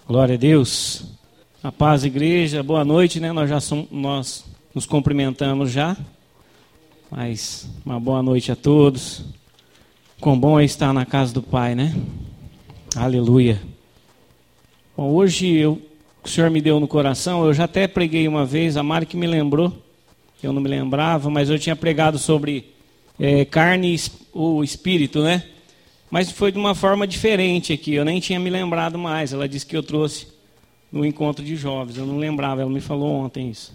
Glória a Deus. A paz, igreja. Boa noite, né? Nós nos cumprimentamos já. Mas uma boa noite a todos. Quão bom é estar na casa do Pai, né? Aleluia. Bom, hoje o Senhor me deu no coração, eu já até preguei uma vez, a Mari que me lembrou, eu não me lembrava, mas eu tinha pregado sobre carne e o espírito, né? Mas foi de uma forma diferente aqui, eu nem tinha me lembrado mais. Ela disse que eu trouxe no encontro de jovens, eu não lembrava, ela me falou ontem isso.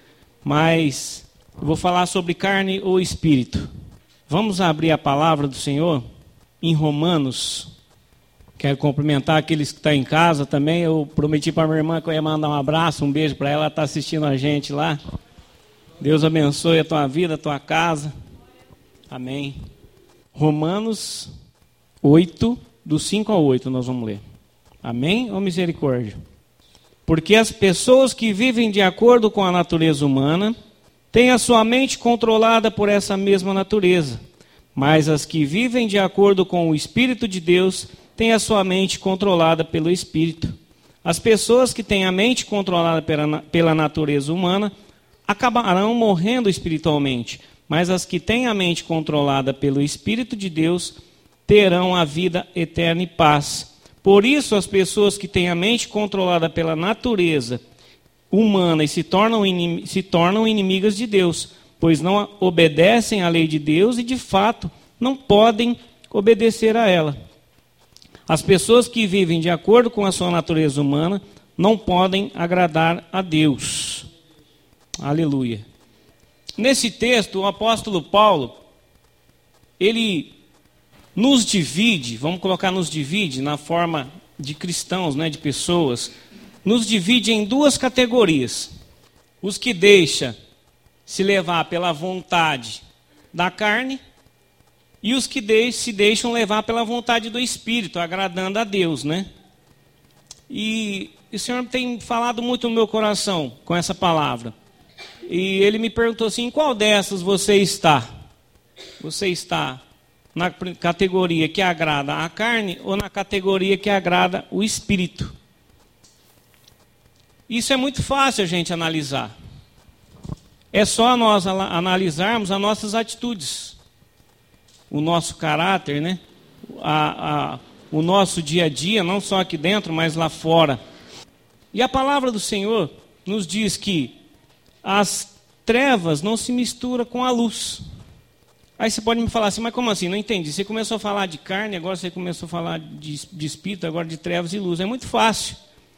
Mas eu vou falar sobre carne ou espírito. Vamos abrir a palavra do Senhor em Romanos. Quero cumprimentar aqueles que estão em casa também. Eu prometi para minha irmã que eu ia mandar um abraço, um beijo para ela, ela está assistindo a gente lá. Deus abençoe a tua vida, a tua casa. Amém. Romanos 8, do 5 ao 8 nós vamos ler. Amém ou misericórdia? Porque as pessoas que vivem de acordo com a natureza humana têm a sua mente controlada por essa mesma natureza. Mas as que vivem de acordo com o Espírito de Deus têm a sua mente controlada pelo Espírito. As pessoas que têm a mente controlada pela natureza humana acabarão morrendo espiritualmente. Mas as que têm a mente controlada pelo Espírito de Deus terão a vida eterna e paz. Por isso, as pessoas que têm a mente controlada pela natureza humana e se tornam inimigas de Deus, pois não obedecem à lei de Deus e, de fato, não podem obedecer a ela. As pessoas que vivem de acordo com a sua natureza humana não podem agradar a Deus. Aleluia. Nesse texto, o apóstolo Paulo, ele nos divide, vamos colocar nos divide na forma de cristãos, né, de pessoas, nos divide em duas categorias. Os que deixam se levar pela vontade da carne e os que se deixam levar pela vontade do Espírito, agradando a Deus, né? E o Senhor tem falado muito no meu coração com essa palavra. E ele me perguntou assim, em qual dessas você está? Você está na categoria que agrada a carne ou na categoria que agrada o Espírito? Isso é muito fácil a gente analisar. É só nós analisarmos as nossas atitudes, o nosso caráter, né? O nosso dia a dia, não só aqui dentro, mas lá fora. E a palavra do Senhor nos diz que as trevas não se misturam com a luz. Aí você pode me falar assim, mas como assim? Não entendi. Você começou a falar de carne, agora você começou a falar de espírito, agora de trevas e luz. É muito fácil.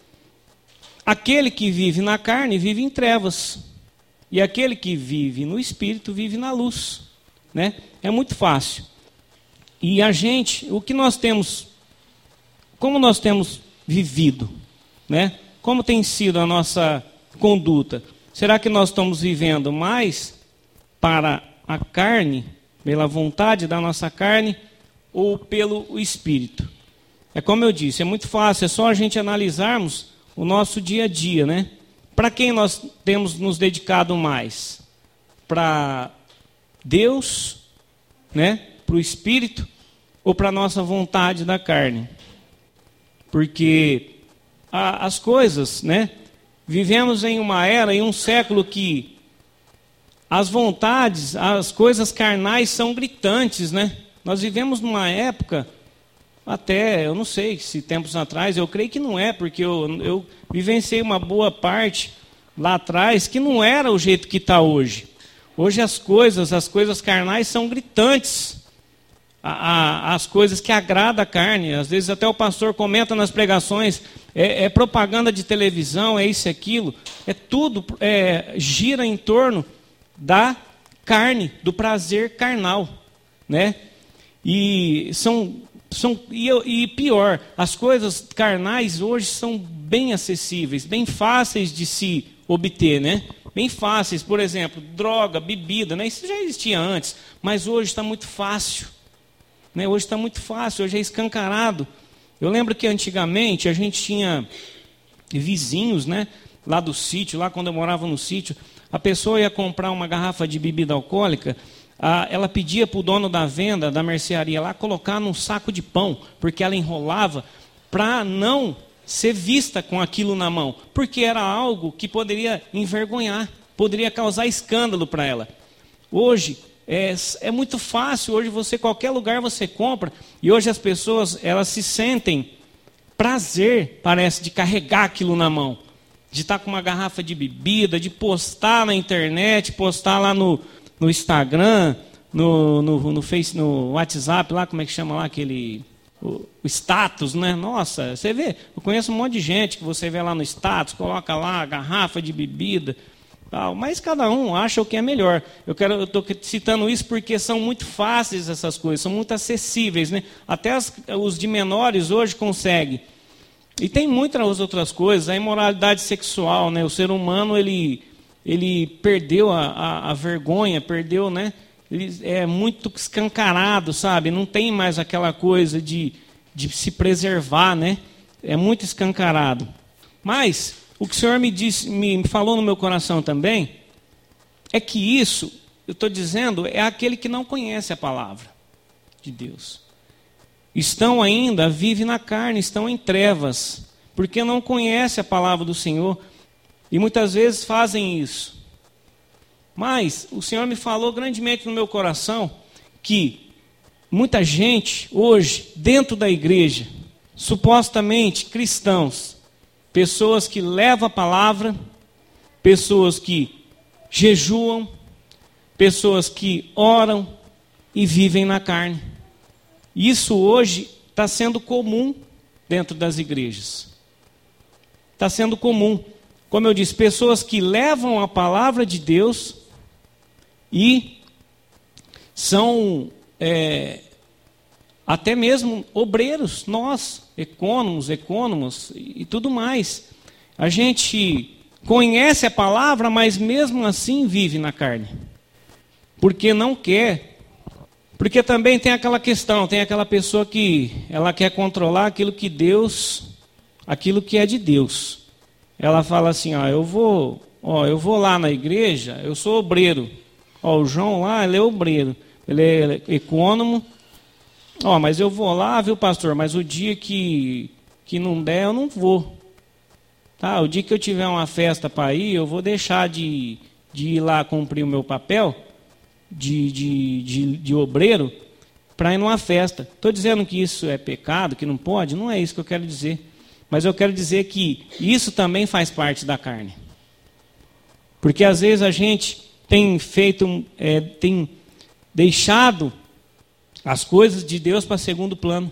Aquele que vive na carne vive em trevas. E aquele que vive no espírito vive na luz. Né? É muito fácil. E a gente, o que nós temos, como nós temos vivido? Né? Como tem sido a nossa conduta? Será que nós estamos vivendo mais para a carne, pela vontade da nossa carne, ou pelo Espírito? É como eu disse, é muito fácil, é só a gente analisarmos o nosso dia a dia, né? Para quem nós temos nos dedicado mais? Para Deus, né? Para o Espírito, ou para a nossa vontade da carne? Porque as coisas, né? Vivemos em uma era, em um século que as vontades, as coisas carnais são gritantes, né? Nós vivemos numa época, até, eu não sei se tempos atrás, eu creio que não é, porque eu vivenciei uma boa parte lá atrás que não era o jeito que está hoje. Hoje as coisas carnais são gritantes. As coisas que agradam a carne, às vezes até o pastor comenta nas pregações, é propaganda de televisão, é isso e aquilo, é tudo, gira em torno da carne, do prazer carnal, né? E pior, as coisas carnais hoje são bem acessíveis, bem fáceis de se obter, né? Bem fáceis, por exemplo, droga, bebida, né? Isso já existia antes, mas hoje está muito fácil. Né? Hoje está muito fácil, hoje é escancarado. Eu lembro que antigamente a gente tinha vizinhos, né? Lá do sítio, lá quando eu morava no sítio, a pessoa ia comprar uma garrafa de bebida alcoólica, ela pedia para o dono da venda, da mercearia lá, colocar num saco de pão, porque ela enrolava para não ser vista com aquilo na mão, porque era algo que poderia envergonhar, poderia causar escândalo para ela. Hoje é muito fácil, hoje qualquer lugar você compra, e hoje as pessoas elas se sentem prazer, parece, de carregar aquilo na mão, de estar com uma garrafa de bebida, de postar na internet, postar lá no Instagram, no Face, no WhatsApp, lá, como é que chama lá, o status, né? Nossa, você vê, eu conheço um monte de gente que você vê lá no status, coloca lá a garrafa de bebida, tal, mas cada um acha o que é melhor. Eu estou citando isso porque são muito fáceis essas coisas, são muito acessíveis, né? Até os de menores hoje conseguem. E tem muitas outras coisas, a imoralidade sexual, né? O ser humano, ele perdeu a vergonha, perdeu, né? Ele é muito escancarado, sabe? Não tem mais aquela coisa de se preservar, né? É muito escancarado. Mas o que o Senhor me falou no meu coração também, é que isso, eu estou dizendo, é aquele que não conhece a palavra de Deus. Vivem na carne, estão em trevas, porque não conhece a palavra do Senhor, e muitas vezes fazem isso. Mas o Senhor me falou grandemente no meu coração que muita gente hoje, dentro da igreja, supostamente cristãos, pessoas que levam a palavra, pessoas que jejuam, pessoas que oram e vivem na carne. Isso hoje está sendo comum dentro das igrejas. Está sendo comum. Como eu disse, pessoas que levam a palavra de Deus e são até mesmo obreiros, nós, ecônomos e tudo mais. A gente conhece a palavra, mas mesmo assim vive na carne. Porque não quer. Porque também tem aquela questão, tem aquela pessoa que ela quer controlar aquilo que é de Deus. Ela fala assim, eu vou lá na igreja, eu sou obreiro. O João lá, ele é obreiro, ele é ecônomo. Mas eu vou lá, viu, pastor, mas o dia que não der, eu não vou. Tá? O dia que eu tiver uma festa para ir, eu vou deixar de ir lá cumprir o meu papel de obreiro para ir numa festa. Estou dizendo que isso é pecado, que não pode? Não é isso que eu quero dizer. Mas eu quero dizer que isso também faz parte da carne. Porque às vezes a gente tem deixado as coisas de Deus para segundo plano.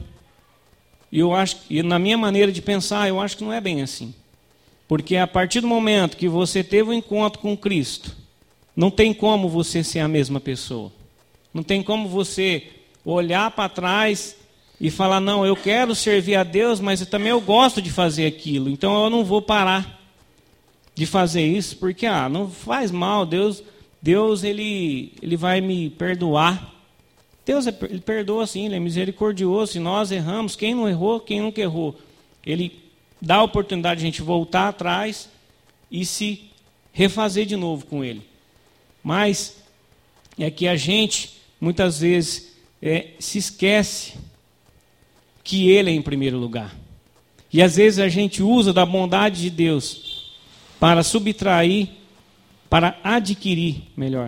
E na minha maneira de pensar, eu acho que não é bem assim. Porque a partir do momento que você teve um encontro com Cristo, não tem como você ser a mesma pessoa. Não tem como você olhar para trás e falar, não, eu quero servir a Deus, mas eu gosto de fazer aquilo. Então eu não vou parar de fazer isso, porque não faz mal, Deus ele vai me perdoar. Deus ele perdoa sim, ele é misericordioso. Se nós erramos, quem não errou, quem nunca errou, ele dá a oportunidade de a gente voltar atrás e se refazer de novo com ele. Mas é que a gente, muitas vezes, se esquece que ele é em primeiro lugar. E às vezes a gente usa da bondade de Deus para subtrair, para adquirir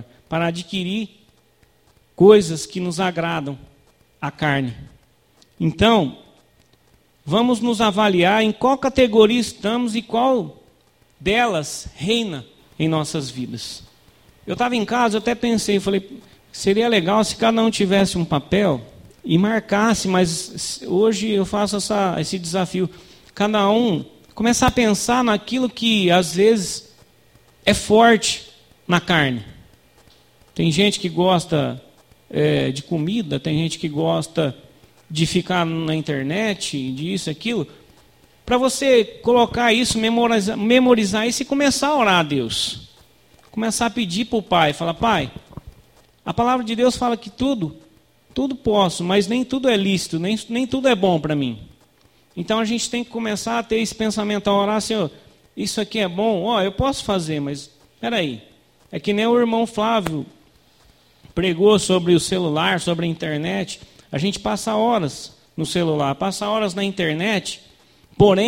coisas que nos agradam à carne. Então, vamos nos avaliar em qual categoria estamos e qual delas reina em nossas vidas. Eu estava em casa, eu até pensei, falei, seria legal se cada um tivesse um papel e marcasse, mas hoje eu faço esse desafio. Cada um começar a pensar naquilo que às vezes é forte na carne. Tem gente que gosta de comida, tem gente que gosta de ficar na internet, disso, aquilo. Para você colocar isso, memorizar isso e começar a orar a Deus. Começar a pedir para o Pai, falar, Pai, a palavra de Deus fala que tudo posso, mas nem tudo é lícito, nem tudo é bom para mim. Então a gente tem que começar a ter esse pensamento, a orar, Senhor, isso aqui é bom, eu posso fazer, mas espera aí. É que nem o irmão Flávio pregou sobre o celular, sobre a internet. A gente passa horas no celular, passa horas na internet, porém,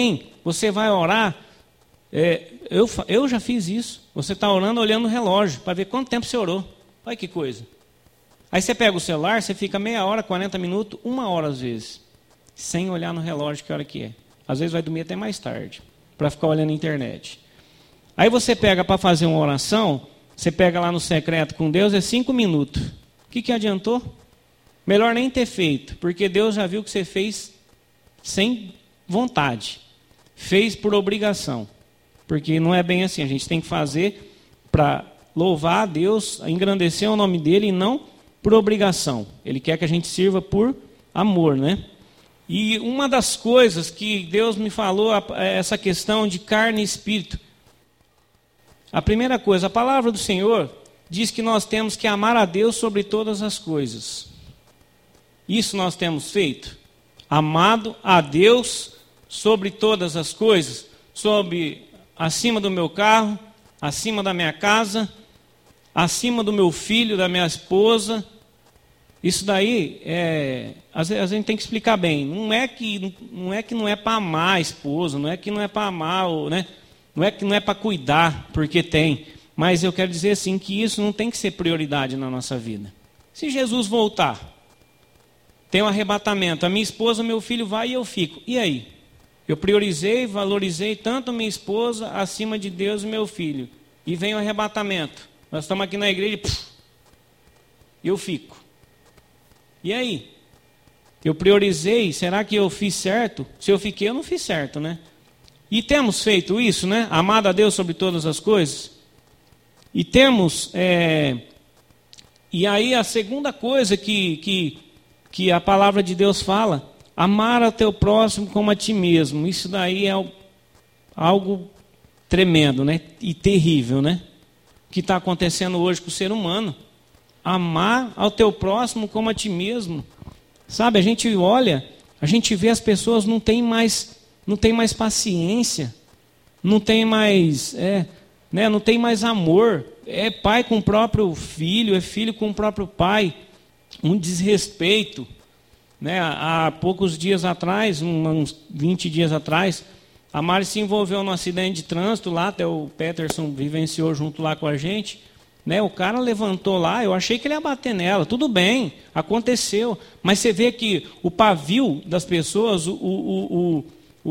você vai orar, eu já fiz isso. Você está orando olhando no relógio, para ver quanto tempo você orou. Olha que coisa. Aí você pega o celular, você fica meia hora, 40 minutos, 1 hora às vezes, sem olhar no relógio que hora que é. Às vezes vai dormir até mais tarde, para ficar olhando na internet. Aí você pega para fazer uma oração, você pega lá no secreto com Deus, é 5 minutos. O que adiantou? Melhor nem ter feito, porque Deus já viu que você fez sem vontade. Fez por obrigação. Porque não é bem assim, a gente tem que fazer para louvar a Deus, engrandecer o nome dele e não por obrigação. Ele quer que a gente sirva por amor, né? E uma das coisas que Deus me falou é essa questão de carne e espírito. A primeira coisa, a palavra do Senhor diz que nós temos que amar a Deus sobre todas as coisas. Isso nós temos feito. Amado a Deus sobre todas as coisas, acima do meu carro, acima da minha casa, acima do meu filho, da minha esposa. Isso daí, às vezes a gente tem que explicar bem. Não é que não é para amar a esposa, não é que não é para amar, né? Não é que não é para cuidar, porque tem. Mas eu quero dizer assim, que isso não tem que ser prioridade na nossa vida. Se Jesus voltar, tem um arrebatamento, a minha esposa, meu filho vai e eu fico. E aí? Eu priorizei, valorizei tanto minha esposa acima de Deus e meu filho. E vem o arrebatamento. Nós estamos aqui na igreja e eu fico. E aí? Eu priorizei, será que eu fiz certo? Se eu fiquei, eu não fiz certo, né? E temos feito isso, né? Amado a Deus sobre todas as coisas. E temos... E aí a segunda coisa que a palavra de Deus fala, amar ao teu próximo como a ti mesmo. Isso daí é algo tremendo, né? E terrível, né? O que está acontecendo hoje com o ser humano. Amar ao teu próximo como a ti mesmo. Sabe, a gente olha, a gente vê as pessoas não tem mais paciência, não tem mais, não tem mais amor. É pai com o próprio filho, é filho com o próprio pai. Um desrespeito. Né? Há poucos dias atrás, uns 20 dias atrás, a Mari se envolveu num acidente de trânsito lá, até o Peterson vivenciou junto lá com a gente. Né? O cara levantou lá, eu achei que ele ia bater nela. Tudo bem, aconteceu. Mas você vê que o pavio das pessoas, o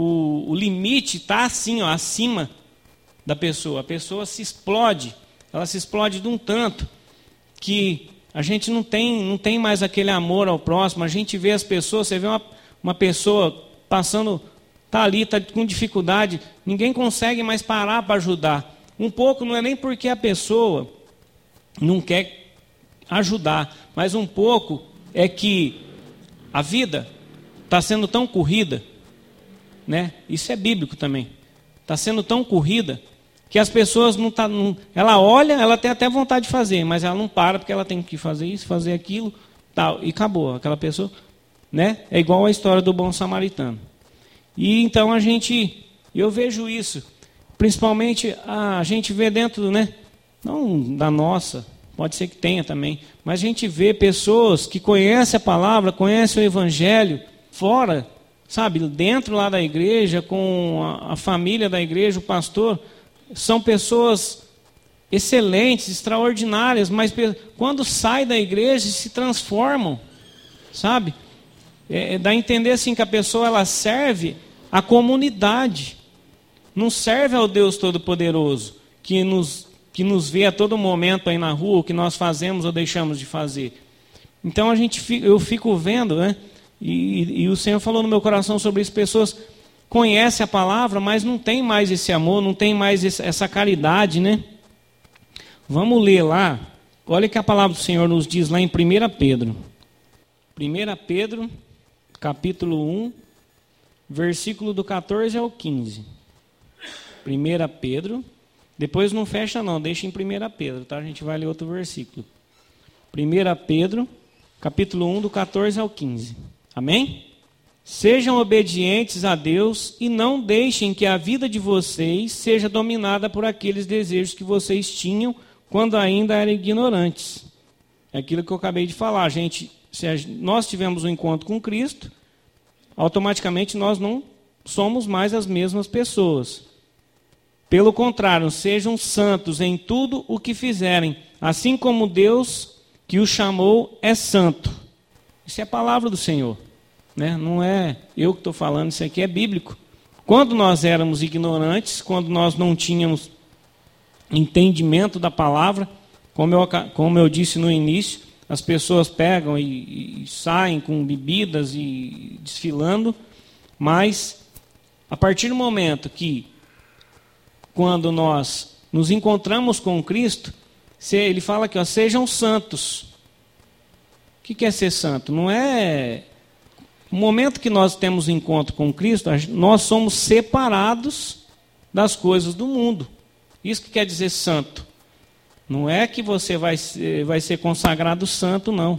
limite está assim, ó, acima da pessoa. A pessoa se explode. Ela se explode de um tanto que a gente não tem mais aquele amor ao próximo. A gente vê as pessoas, você vê uma pessoa passando, está ali, está com dificuldade, ninguém consegue mais parar para ajudar. Um pouco não é nem porque a pessoa não quer ajudar, mas um pouco é que a vida está sendo tão corrida, né? Isso é bíblico também. Está sendo tão corrida que as pessoas ela olha, ela tem até vontade de fazer, mas ela não para porque ela tem que fazer isso, fazer aquilo, tal, e acabou. Aquela pessoa, né? É igual a história do bom samaritano. E então eu vejo isso, principalmente a gente vê dentro, né? Não da nossa, pode ser que tenha também, mas a gente vê pessoas que conhecem a palavra, conhecem o evangelho, fora, sabe, dentro lá da igreja, com a família da igreja, o pastor. São pessoas excelentes, extraordinárias, mas quando saem da igreja se transformam, sabe? Dá a entender assim que a pessoa ela serve à comunidade, não serve ao Deus Todo-Poderoso, que nos vê a todo momento aí na rua, o que nós fazemos ou deixamos de fazer. Então eu fico vendo, né? E o Senhor falou no meu coração sobre isso, pessoas conhece a palavra, mas não tem mais esse amor, não tem mais essa caridade, né? Vamos ler lá. Olha o que a palavra do Senhor nos diz lá em 1 Pedro. 1 Pedro, capítulo 1, versículo do 14 ao 15. 1 Pedro, depois não fecha não, deixa em 1 Pedro, tá? A gente vai ler outro versículo. 1 Pedro, capítulo 1, do 14 ao 15. Amém? Sejam obedientes a Deus e não deixem que a vida de vocês seja dominada por aqueles desejos que vocês tinham quando ainda eram ignorantes. É aquilo que eu acabei de falar. Se nós tivemos um encontro com Cristo, automaticamente nós não somos mais as mesmas pessoas. Pelo contrário, sejam santos em tudo o que fizerem, assim como Deus que o chamou é santo. Isso é a palavra do Senhor, né? Não é eu que estou falando, isso aqui é bíblico. Quando nós éramos ignorantes, quando nós não tínhamos entendimento da palavra, como eu disse no início, as pessoas pegam e saem com bebidas e desfilando, mas a partir do momento que, quando nós nos encontramos com Cristo, ele fala aqui, ó, sejam santos. O que é ser santo? Não é... No momento que nós temos encontro com Cristo, nós somos separados das coisas do mundo. Isso que quer dizer santo. Não é que você vai ser consagrado santo, não.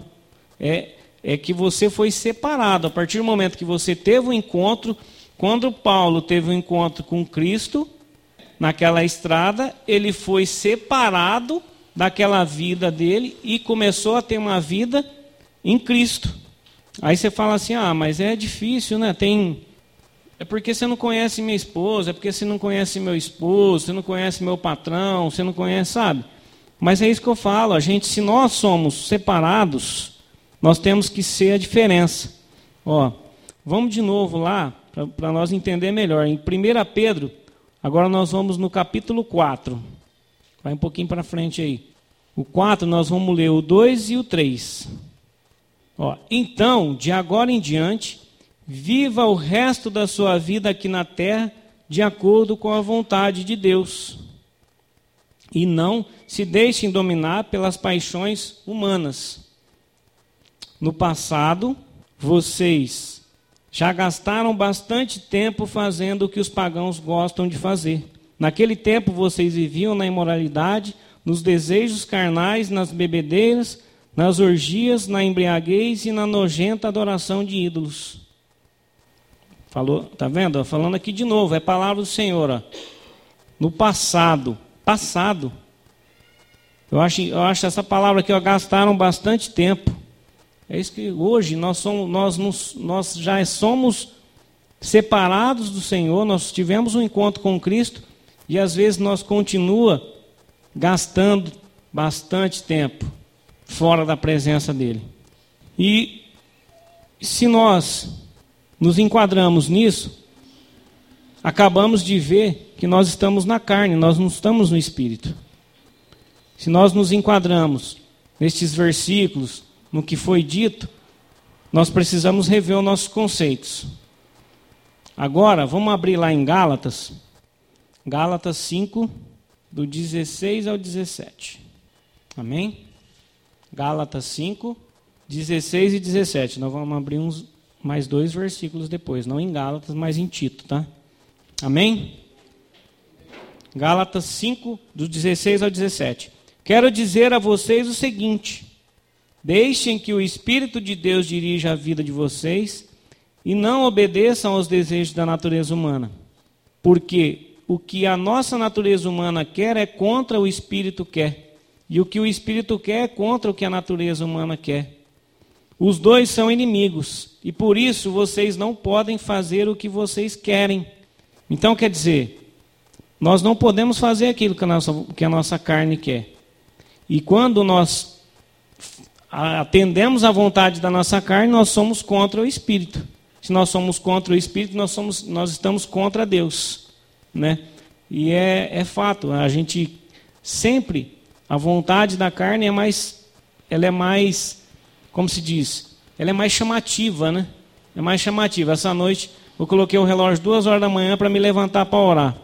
É que você foi separado. A partir do momento que você teve um encontro, quando Paulo teve um encontro com Cristo, naquela estrada, ele foi separado daquela vida dele e começou a ter uma vida em Cristo. Aí você fala assim, mas é difícil, né? É porque você não conhece minha esposa, é porque você não conhece meu esposo, você não conhece meu patrão, você não conhece, sabe? Mas é isso que eu falo, se nós somos separados, nós temos que ser a diferença. Ó, vamos de novo lá, para nós entender melhor. Em 1 Pedro, agora nós vamos no capítulo 4. Vai um pouquinho para frente aí. O 4 nós vamos ler o 2 e o 3. Ó, então, de agora em diante, viva o resto da sua vida aqui na terra de acordo com a vontade de Deus. E não se deixem dominar pelas paixões humanas. No passado, vocês já gastaram bastante tempo fazendo o que os pagãos gostam de fazer. Naquele tempo, vocês viviam na imoralidade, nos desejos carnais, nas bebedeiras, nas orgias, na embriaguez e na nojenta adoração de ídolos. Falou, tá vendo? Falando aqui de novo, é a palavra do Senhor. Ó. No passado. Eu acho essa palavra aqui, ó, gastaram bastante tempo. É isso que hoje nós já somos separados do Senhor, nós tivemos um encontro com Cristo e às vezes nós continua gastando bastante tempo fora da presença dele. E se nós nos enquadramos nisso, acabamos de ver que nós estamos na carne, nós não estamos no Espírito. Se nós nos enquadramos nestes versículos, no que foi dito, nós precisamos rever os nossos conceitos. Agora, vamos abrir lá em Gálatas. Gálatas 5, do 16 ao 17. Amém? Gálatas 5, 16 e 17. Nós vamos abrir mais 2 versículos depois. Não em Gálatas, mas em Tito, tá? Amém? Gálatas 5, do 16 ao 17. Quero dizer a vocês o seguinte: deixem que o Espírito de Deus dirija a vida de vocês e não obedeçam aos desejos da natureza humana. Porque o que a nossa natureza humana quer é contra o Espírito quer. E o que o Espírito quer é contra o que a natureza humana quer. Os dois são inimigos. E por isso vocês não podem fazer o que vocês querem. Então quer dizer, nós não podemos fazer aquilo que a nossa carne quer. E quando nós atendemos à vontade da nossa carne, nós somos contra o Espírito. Se nós somos contra o Espírito, nós estamos contra Deus, né? E é fato, a gente sempre, a vontade da carne ela é mais, como se diz, ela é mais chamativa, né? É mais chamativa. Essa noite eu coloquei o relógio 2 horas da manhã para me levantar para orar.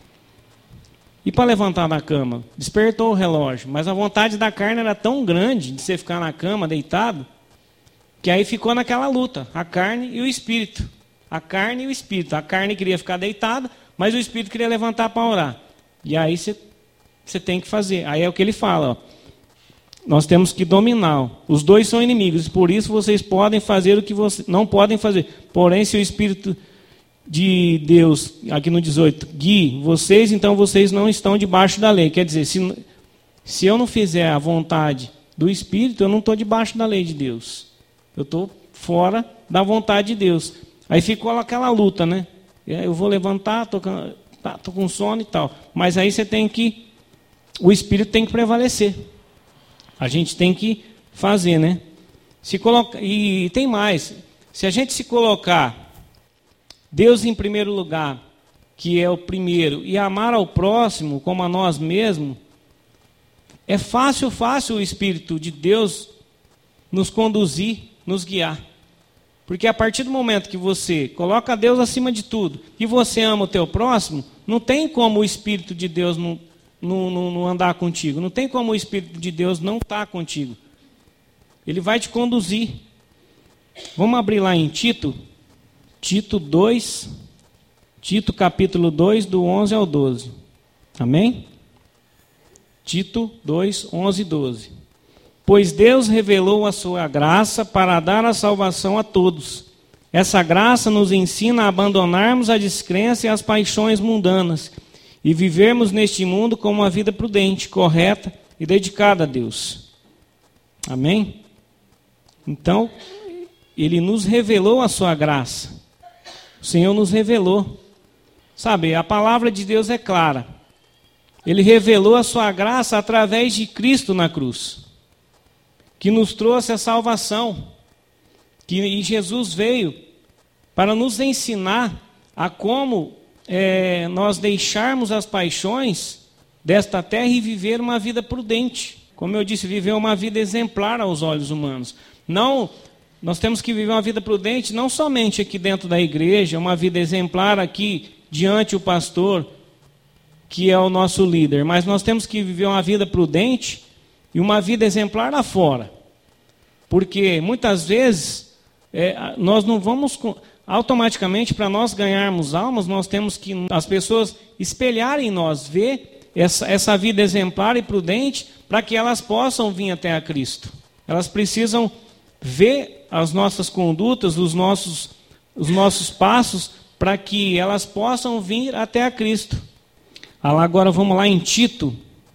E para levantar da cama, despertou o relógio, mas a vontade da carne era tão grande de você ficar na cama deitado, que aí ficou naquela luta, a carne e o espírito. A carne e o espírito. A carne queria ficar deitada, mas o espírito queria levantar para orar. E aí você tem que fazer. Aí é o que ele fala, ó. Nós temos que dominar. Os dois são inimigos, por isso vocês podem fazer o que vocês não podem fazer. Porém, se o Espírito de Deus, aqui no 18, guie vocês, então vocês não estão debaixo da lei. Quer dizer, se eu não fizer a vontade do Espírito, eu não estou debaixo da lei de Deus. Eu estou fora da vontade de Deus. Aí ficou aquela luta, né? eu vou levantar, tô com sono e tal. Mas aí o Espírito tem que prevalecer. A gente tem que fazer, né? E tem mais. Se a gente se colocar Deus em primeiro lugar, que é o primeiro, e amar ao próximo como a nós mesmos, é fácil o Espírito de Deus nos conduzir, nos guiar. Porque a partir do momento que você coloca Deus acima de tudo e você ama o teu próximo, não tem como o Espírito de Deus não andar contigo. Não tem como o Espírito de Deus não estar contigo. Ele vai te conduzir. Vamos abrir lá em Tito 2, Tito capítulo 2, do 11 ao 12. Amém? Tito 2, 11 e 12. Pois Deus revelou a sua graça para dar a salvação a todos. Essa graça nos ensina a abandonarmos a descrença e as paixões mundanas e vivermos neste mundo com uma vida prudente, correta e dedicada a Deus. Amém? Então, Ele nos revelou a sua graça. O Senhor nos revelou. Sabe, a palavra de Deus é clara. Ele revelou a sua graça através de Cristo na cruz, que nos trouxe a salvação. E Jesus veio para nos ensinar a como nós deixarmos as paixões desta terra e viver uma vida prudente. Como eu disse, viver uma vida exemplar aos olhos humanos. Não, nós temos que viver uma vida prudente, não somente aqui dentro da igreja, uma vida exemplar aqui diante o pastor, que é o nosso líder, mas nós temos que viver uma vida prudente e uma vida exemplar lá fora. Porque muitas vezes nós não vamos automaticamente, para nós ganharmos almas, nós temos que as pessoas espelharem em nós, ver essa vida exemplar e prudente, para que elas possam vir até a Cristo. Elas precisam ver as nossas condutas, os nossos passos, para que elas possam vir até a Cristo. Agora vamos lá em Tito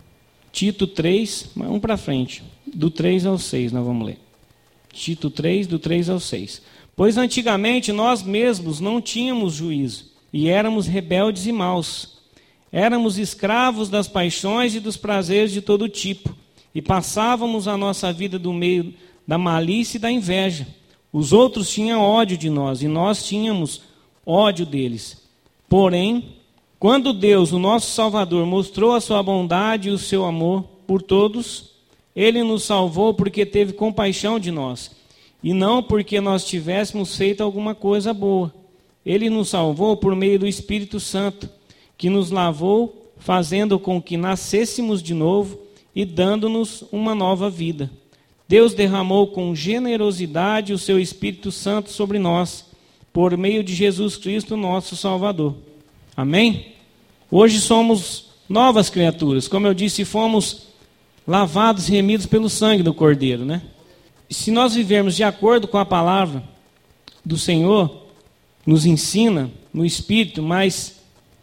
3, vamos para frente, do 3 ao 6 nós vamos ler. Tito 3, do 3 ao 6. Pois antigamente nós mesmos não tínhamos juízo, e éramos rebeldes e maus. Éramos escravos das paixões e dos prazeres de todo tipo, e passávamos a nossa vida do meio da malícia e da inveja. Os outros tinham ódio de nós, e nós tínhamos ódio deles. Porém, quando Deus, o nosso Salvador, mostrou a sua bondade e o seu amor por todos, Ele nos salvou porque teve compaixão de nós, e não porque nós tivéssemos feito alguma coisa boa. Ele nos salvou por meio do Espírito Santo, que nos lavou, fazendo com que nascêssemos de novo e dando-nos uma nova vida. Deus derramou com generosidade o seu Espírito Santo sobre nós, por meio de Jesus Cristo, nosso Salvador. Amém? Hoje somos novas criaturas. Como eu disse, fomos lavados e remidos pelo sangue do Cordeiro, né? Se nós vivermos de acordo com a palavra do Senhor, nos ensina no Espírito, mas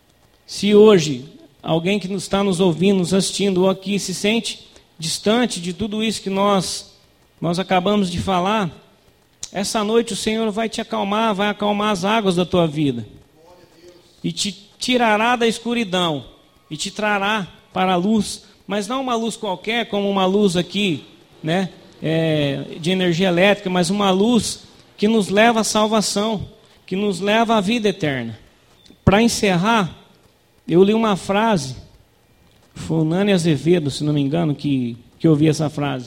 se hoje alguém que está nos ouvindo, nos assistindo ou aqui se sente distante de tudo isso que nós acabamos de falar, essa noite o Senhor vai te acalmar, vai acalmar as águas da tua vida e te tirará da escuridão e te trará para a luz, mas não uma luz qualquer, como uma luz aqui, né, de energia elétrica, mas uma luz que nos leva à salvação, que nos leva à vida eterna. Para encerrar, eu li uma frase, foi o Nani Azevedo, se não me engano, que ouvi essa frase.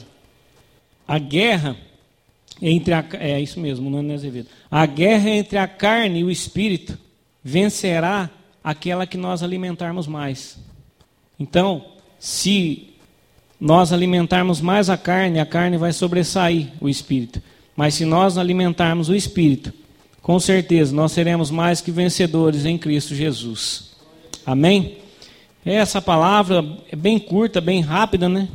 A guerra entre isso mesmo, Nani Azevedo. A guerra entre a carne e o espírito vencerá aquela que nós alimentarmos mais. Então, se nós alimentarmos mais a carne vai sobressair o espírito. Mas se nós alimentarmos o espírito, com certeza nós seremos mais que vencedores em Cristo Jesus. Amém? Essa palavra é bem curta, bem rápida, né?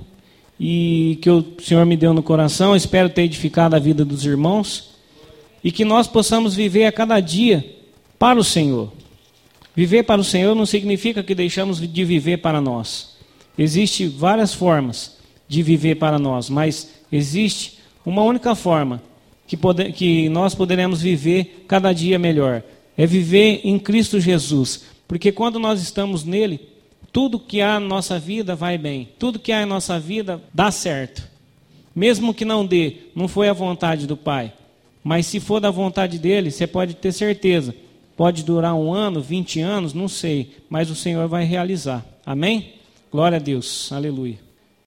E que o Senhor me deu no coração, espero ter edificado a vida dos irmãos, e que nós possamos viver a cada dia para o Senhor. Viver para o Senhor não significa que deixamos de viver para nós. Existem várias formas de viver para nós, mas existe uma única forma que nós poderemos viver cada dia melhor. é viver em Cristo Jesus. Porque quando nós estamos nele, tudo que há na nossa vida vai bem. Tudo que há em nossa vida dá certo. Mesmo que não dê, não foi a vontade do Pai. Mas se for da vontade dele, você pode ter certeza. Pode durar 1 ano, 20 anos, não sei. Mas o Senhor vai realizar. Amém? Glória a Deus. Aleluia.